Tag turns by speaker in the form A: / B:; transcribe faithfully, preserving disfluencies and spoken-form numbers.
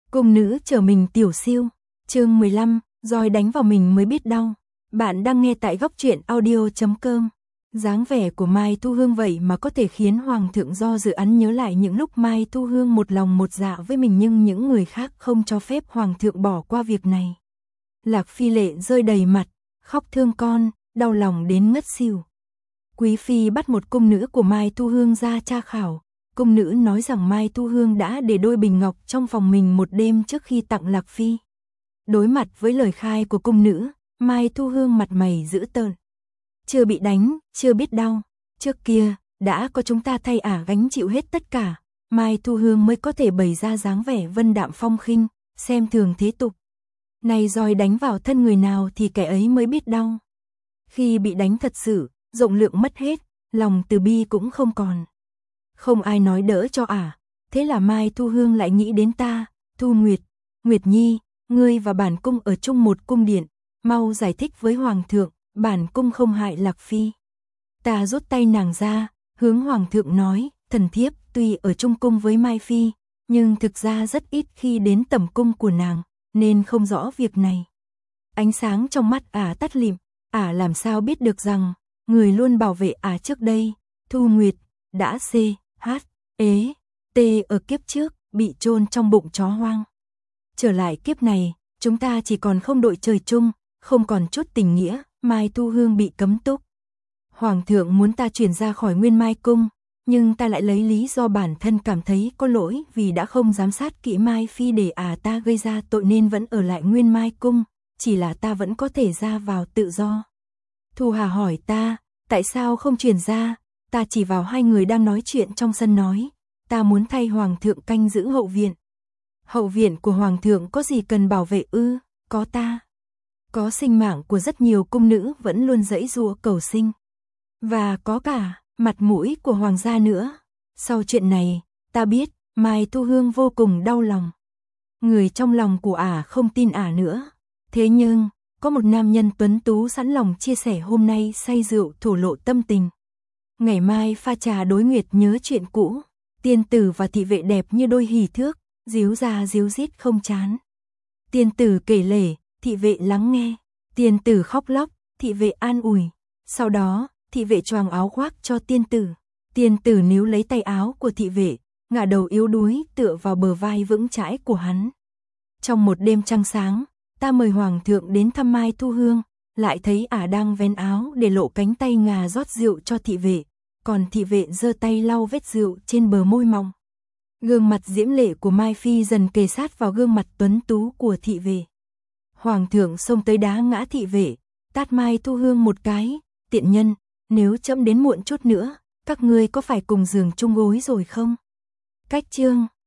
A: Cung nữ trở mình tiểu siêu, chương mười lăm, roi đánh vào mình mới biết đau. Bạn đang nghe tại góc truyện audio chấm com. Dáng vẻ của Mai Thu Hương vậy mà có thể khiến Hoàng thượng do dự án nhớ lại những lúc Mai Thu Hương một lòng một dạ với mình, nhưng những người khác không cho phép Hoàng thượng bỏ qua việc này. Lạc Phi lệ rơi đầy mặt, khóc thương con, đau lòng đến ngất xỉu. Quý Phi bắt một cung nữ của Mai Thu Hương ra tra khảo. Cung nữ nói rằng Mai Thu Hương đã để đôi bình ngọc trong phòng mình một đêm trước khi tặng Lạc Phi. Đối mặt với lời khai của cung nữ, Mai Thu Hương mặt mày dữ tợn. Chưa bị đánh, chưa biết đau. Trước kia, đã có chúng ta thay ả gánh chịu hết tất cả. Mai Thu Hương mới có thể bày ra dáng vẻ vân đạm phong khinh, xem thường thế tục. Này roi đánh vào thân người nào thì kẻ ấy mới biết đau. Khi bị đánh thật sự, rộng lượng mất hết, lòng từ bi cũng không còn. Không ai nói đỡ cho ả, thế là Mai Thu Hương lại nghĩ đến ta, Thu Nguyệt, Nguyệt Nhi, ngươi và bản cung ở chung một cung điện, mau giải thích với Hoàng thượng, bản cung không hại Lạc Phi. Ta rút tay nàng ra, hướng Hoàng thượng nói, thần thiếp tuy ở chung cung với Mai Phi, nhưng thực ra rất ít khi đến tẩm cung của nàng, nên không rõ việc này. Ánh sáng trong mắt ả tắt lịm, ả làm sao biết được rằng, người luôn bảo vệ ả trước đây, Thu Nguyệt, đã c, h, ế, t ở kiếp trước, bị chôn trong bụng chó hoang. Trở lại kiếp này, chúng ta chỉ còn không đội trời chung, không còn chút tình nghĩa, Mai Thu Hương bị cấm túc. Hoàng thượng muốn ta chuyển ra khỏi Nguyên Mai Cung, nhưng ta lại lấy lý do bản thân cảm thấy có lỗi vì đã không giám sát kỹ Mai Phi để à ta gây ra tội nên vẫn ở lại Nguyên Mai Cung, chỉ là ta vẫn có thể ra vào tự do. Thu Hà hỏi ta, tại sao không chuyển ra? Ta chỉ vào hai người đang nói chuyện trong sân nói, ta muốn thay Hoàng thượng canh giữ hậu viện. Hậu viện của Hoàng thượng có gì cần bảo vệ ư? Có ta. Có sinh mạng của rất nhiều cung nữ vẫn luôn giãy giụa cầu sinh. Và có cả mặt mũi của Hoàng gia nữa. Sau chuyện này, ta biết, Mai Thu Hương vô cùng đau lòng. Người trong lòng của ả không tin ả nữa. Thế nhưng, có một nam nhân tuấn tú sẵn lòng chia sẻ hôm nay say rượu thổ lộ tâm tình. Ngày mai pha trà đối nguyệt nhớ chuyện cũ, tiên tử và thị vệ đẹp như đôi hỷ thước, díu ra díu dít không chán. Tiên tử kể lể, thị vệ lắng nghe, tiên tử khóc lóc, thị vệ an ủi. Sau đó, thị vệ choàng áo khoác cho tiên tử. Tiên tử níu lấy tay áo của thị vệ, ngả đầu yếu đuối tựa vào bờ vai vững chãi của hắn. Trong một đêm trăng sáng, ta mời Hoàng thượng đến thăm Mai Thu Hương, lại thấy ả đang vén áo để lộ cánh tay ngà rót rượu cho thị vệ, còn thị vệ giơ tay lau vết rượu trên bờ môi mỏng. Gương mặt diễm lệ của Mai Phi dần kề sát vào gương mặt tuấn tú của thị vệ. Hoàng thượng xông tới đá ngã thị vệ, tát Mai Thu Hương một cái, tiện nhân, nếu trẫm đến muộn chút nữa, các ngươi có phải cùng giường chung gối rồi không? Cách chương